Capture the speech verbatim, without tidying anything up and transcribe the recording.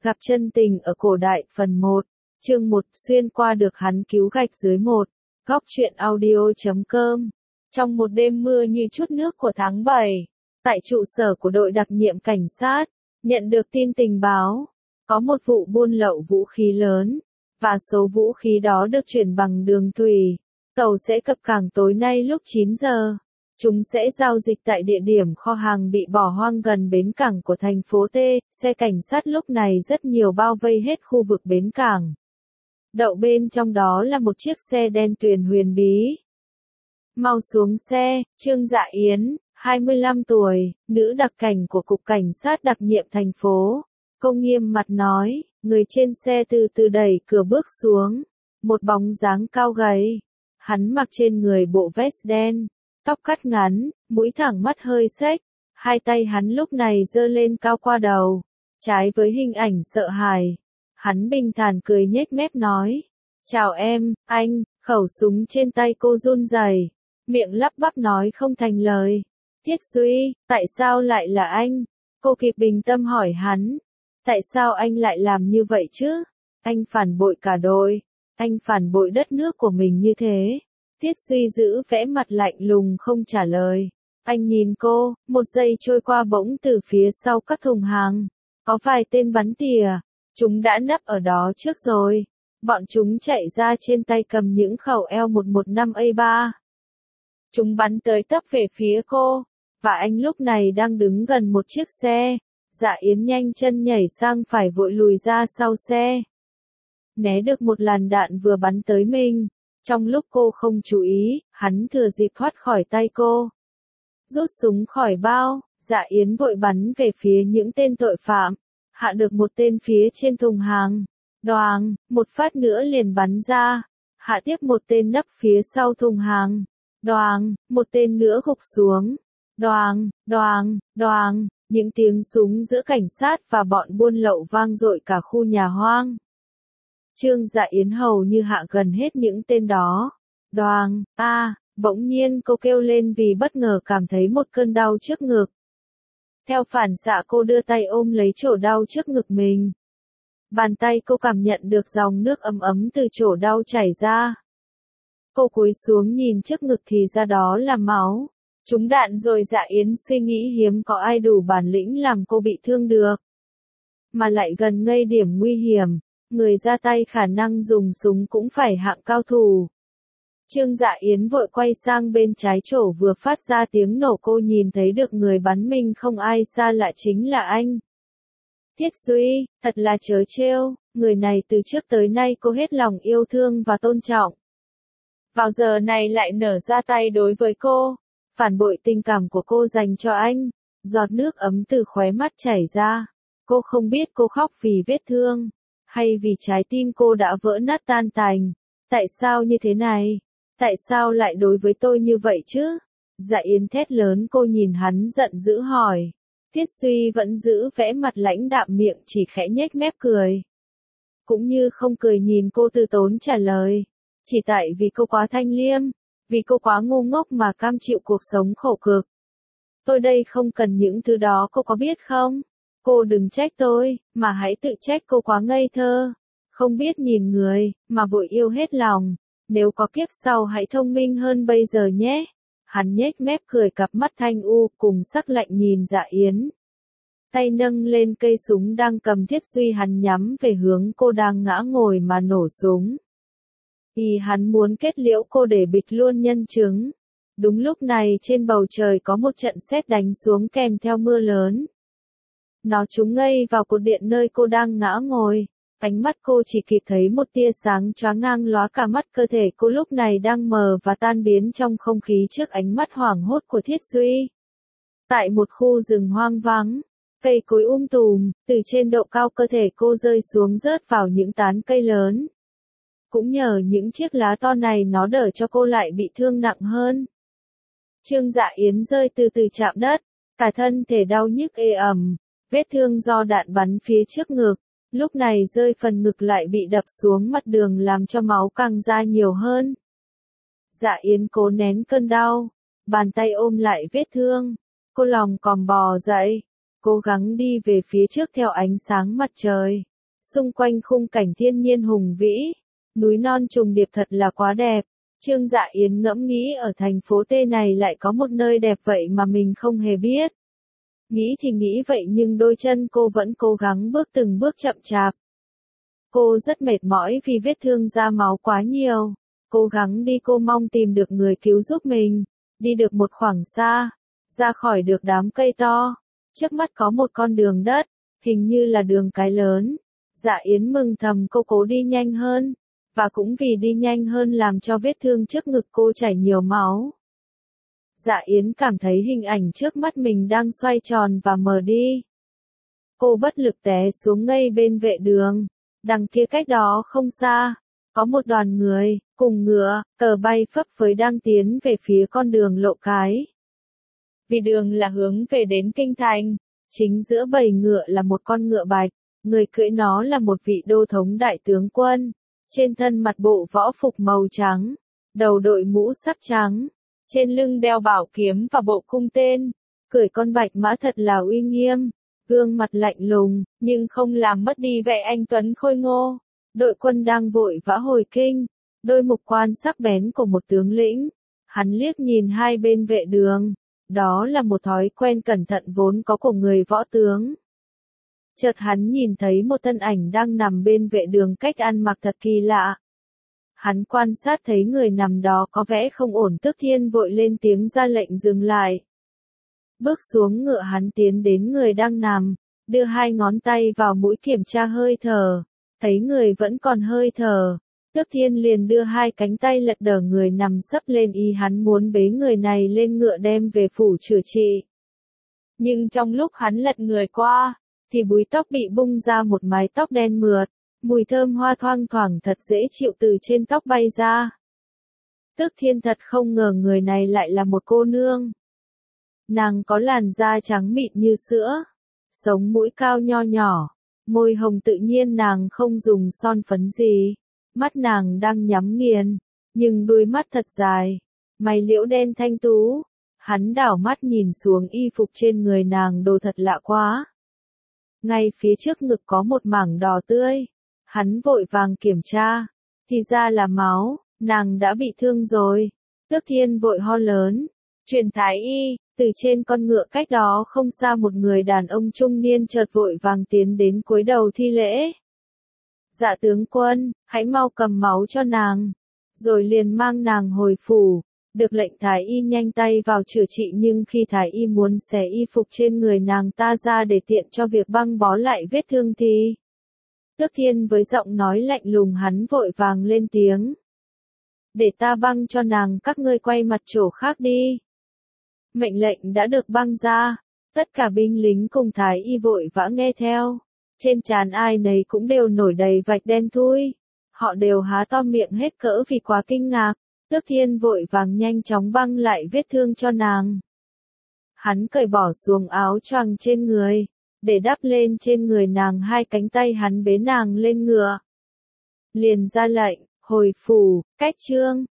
Gặp chân tình ở cổ đại phần một, chương một, xuyên qua được hắn cứu gạch dưới một, góc truyện audio chấm com. Trong một đêm mưa như chút nước của tháng bảy, tại trụ sở của đội đặc nhiệm cảnh sát, nhận được tin tình báo, có một vụ buôn lậu vũ khí lớn, và số vũ khí đó được chuyển bằng đường thủy. Tàu sẽ cập cảng tối nay lúc chín giờ. Chúng sẽ giao dịch tại địa điểm kho hàng bị bỏ hoang gần bến cảng của thành phố T. Xe cảnh sát lúc này rất nhiều bao vây hết khu vực bến cảng. Đậu bên trong đó là một chiếc xe đen tuyền huyền bí. Mau xuống xe, Trương Dạ Yến, hai mươi lăm tuổi, nữ đặc cảnh của Cục Cảnh sát đặc nhiệm thành phố. Cô nghiêm mặt nói, người trên xe từ từ đẩy cửa bước xuống. Một bóng dáng cao gầy. Hắn mặc trên người bộ vest đen. Tóc cắt ngắn, mũi thẳng mắt hơi xếch, hai tay hắn lúc này giơ lên cao qua đầu, trái với hình ảnh sợ hãi. Hắn bình thản cười nhếch mép nói, chào em, anh, khẩu súng trên tay cô run rẩy, miệng lắp bắp nói không thành lời. Thiết Duy, tại sao lại là anh? Cô kịp bình tâm hỏi hắn, tại sao anh lại làm như vậy chứ? Anh phản bội cả đội, anh phản bội đất nước của mình như thế. Thiết Duy giữ vẻ mặt lạnh lùng không trả lời. Anh nhìn cô, một giây trôi qua bỗng từ phía sau các thùng hàng. Có vài tên bắn tỉa. Chúng đã nấp ở đó trước rồi. Bọn chúng chạy ra trên tay cầm những khẩu L một một năm A ba. Chúng bắn tới tấp về phía cô. Và anh lúc này đang đứng gần một chiếc xe. Dạ Yến nhanh chân nhảy sang phải vội lùi ra sau xe. Né được một làn đạn vừa bắn tới mình. Trong lúc cô không chú ý, hắn thừa dịp thoát khỏi tay cô. Rút súng khỏi bao, Dạ Yến vội bắn về phía những tên tội phạm. Hạ được một tên phía trên thùng hàng. Đoàng, một phát nữa liền bắn ra. Hạ tiếp một tên nấp phía sau thùng hàng. Đoàng, một tên nữa gục xuống. Đoàng, đoàng, đoàng, những tiếng súng giữa cảnh sát và bọn buôn lậu vang dội cả khu nhà hoang. Trương Dạ Yến hầu như hạ gần hết những tên đó. Đoàng, a, à, bỗng nhiên cô kêu lên vì bất ngờ cảm thấy một cơn đau trước ngực. Theo phản xạ cô đưa tay ôm lấy chỗ đau trước ngực mình. Bàn tay cô cảm nhận được dòng nước ấm ấm từ chỗ đau chảy ra. Cô cúi xuống nhìn trước ngực thì ra đó là máu. Trúng đạn rồi. Dạ Yến suy nghĩ hiếm có ai đủ bản lĩnh làm cô bị thương được. Mà lại gần ngay điểm nguy hiểm. Người ra tay khả năng dùng súng cũng phải hạng cao thủ. Trương Dạ Yến vội quay sang bên trái chỗ vừa phát ra tiếng nổ, cô nhìn thấy được người bắn mình không ai xa lạ chính là anh. Thiết Duy, thật là trớ trêu, người này từ trước tới nay cô hết lòng yêu thương và tôn trọng. Vào giờ này lại nở ra tay đối với cô, phản bội tình cảm của cô dành cho anh. Giọt nước ấm từ khóe mắt chảy ra. Cô không biết cô khóc vì vết thương. Hay vì trái tim cô đã vỡ nát tan tành. Tại sao như thế này? Tại sao lại đối với tôi như vậy chứ? Dạ Yến thét lớn. Cô nhìn hắn giận dữ hỏi. Thiết Duy vẫn giữ vẻ mặt lãnh đạm, miệng chỉ khẽ nhếch mép cười. Cũng như không cười nhìn cô từ tốn trả lời. Chỉ tại vì cô quá thanh liêm. Vì cô quá ngu ngốc mà cam chịu cuộc sống khổ cực. Tôi đây không cần những thứ đó, cô có biết không? Cô đừng trách tôi, mà hãy tự trách cô quá ngây thơ. Không biết nhìn người, mà vội yêu hết lòng. Nếu có kiếp sau hãy thông minh hơn bây giờ nhé. Hắn nhếch mép cười, cặp mắt thanh u cùng sắc lạnh nhìn Dạ Yến. Tay nâng lên cây súng đang cầm. Thiết Duy hắn nhắm về hướng cô đang ngã ngồi mà nổ súng. Thì hắn muốn kết liễu cô để bịt luôn nhân chứng. Đúng lúc này trên bầu trời có một trận sét đánh xuống kèm theo mưa lớn. Nó trúng ngay vào cột điện nơi cô đang ngã ngồi. Ánh mắt cô chỉ kịp thấy một tia sáng chóa ngang lóa cả mắt, cơ thể cô lúc này đang mờ và tan biến trong không khí trước ánh mắt hoảng hốt của Thiết Duy. Tại một khu rừng hoang vắng, cây cối um tùm, từ trên độ cao cơ thể cô rơi xuống rớt vào những tán cây lớn. Cũng nhờ những chiếc lá to này nó đỡ cho cô lại bị thương nặng hơn. Trương Dạ Yến rơi từ từ chạm đất, cả thân thể đau nhức ê ẩm. Vết thương do đạn bắn phía trước ngực, lúc này rơi phần ngực lại bị đập xuống mặt đường làm cho máu càng ra nhiều hơn. Dạ Yến cố nén cơn đau, bàn tay ôm lại vết thương, cô lòng còm bò dậy, cố gắng đi về phía trước theo ánh sáng mặt trời. xung quanh khung cảnh thiên nhiên hùng vĩ, núi non trùng điệp thật là quá đẹp. Trương Dạ Yến ngẫm nghĩ ở thành phố T này lại có một nơi đẹp vậy mà mình không hề biết. Nghĩ thì nghĩ vậy nhưng đôi chân cô vẫn cố gắng bước từng bước chậm chạp. Cô rất mệt mỏi vì vết thương ra máu quá nhiều. Cố gắng đi, cô mong tìm được người cứu giúp mình. Đi được một khoảng xa, ra khỏi được đám cây to. Trước mắt có một con đường đất, hình như là đường cái lớn. Dạ Yến mừng thầm, cô cố đi nhanh hơn. Và cũng vì đi nhanh hơn làm cho vết thương trước ngực cô chảy nhiều máu. Dạ Yến cảm thấy hình ảnh trước mắt mình đang xoay tròn và mờ đi. Cô bất lực té xuống ngay bên vệ đường. Đằng kia cách đó không xa, có một đoàn người, cùng ngựa, cờ bay phấp phới đang tiến về phía con đường lộ cái. Vì đường là hướng về đến kinh thành, chính giữa bầy ngựa là một con ngựa bạch, người cưỡi nó là một vị đô thống đại tướng quân, trên thân mặt bộ võ phục màu trắng, đầu đội mũ sắc trắng, trên lưng đeo bảo kiếm và bộ cung tên, cưỡi con bạch mã thật là uy nghiêm. Gương mặt lạnh lùng, nhưng không làm mất đi vẻ anh tuấn khôi ngô. Đội quân đang vội vã hồi kinh, đôi mục quan sắc bén của một tướng lĩnh. Hắn liếc nhìn hai bên vệ đường, đó là một thói quen cẩn thận vốn có của người võ tướng. Chợt hắn nhìn thấy một thân ảnh đang nằm bên vệ đường cách ăn mặc thật kỳ lạ. Hắn quan sát thấy người nằm đó có vẻ không ổn, Tước Thiên vội lên tiếng ra lệnh dừng lại. Bước xuống ngựa, hắn tiến đến người đang nằm, đưa hai ngón tay vào mũi kiểm tra hơi thở, thấy người vẫn còn hơi thở. Tước Thiên liền đưa hai cánh tay lật đở người nằm sấp lên, y hắn muốn bế người này lên ngựa đem về phủ chữa trị. Nhưng trong lúc hắn lật người qua, thì búi tóc bị bung ra một mái tóc đen mượt, mùi thơm hoa thoang thoảng thật dễ chịu từ trên tóc bay ra. Tước Thiên thật không ngờ người này lại là một cô nương. Nàng có làn da trắng mịn như sữa, sống mũi cao nho nhỏ, môi hồng tự nhiên, nàng không dùng son phấn gì. Mắt nàng đang nhắm nghiền, nhưng đuôi mắt thật dài, mày liễu đen thanh tú. Hắn đảo mắt nhìn xuống y phục trên người nàng, đồ thật lạ quá. Ngay phía trước ngực có một mảng đỏ tươi. Hắn vội vàng kiểm tra, thì ra là máu, nàng đã bị thương rồi. Tước Thiên vội ho lớn, truyền thái y. Từ trên con ngựa cách đó không xa, một người đàn ông trung niên chợt vội vàng tiến đến cúi đầu thi lễ. Dạ tướng quân, hãy mau cầm máu cho nàng, rồi liền mang nàng hồi phủ. Được lệnh thái y nhanh tay vào chữa trị, nhưng khi thái y muốn xé y phục trên người nàng ta ra để tiện cho việc băng bó lại vết thương thì... Tước Thiên với giọng nói lạnh lùng, hắn vội vàng lên tiếng. Để ta băng cho nàng, các ngươi quay mặt chỗ khác đi. Mệnh lệnh đã được băng ra, tất cả binh lính cùng thái y vội vã nghe theo. Trên trán ai nấy cũng đều nổi đầy vạch đen thui. Họ đều há to miệng hết cỡ vì quá kinh ngạc. Tước Thiên vội vàng nhanh chóng băng lại vết thương cho nàng. Hắn cởi bỏ xuống áo choàng trên người, để đắp lên trên người nàng hai cánh tay, hắn bế nàng lên ngựa. Liền ra lệnh, hồi phủ, cách trương.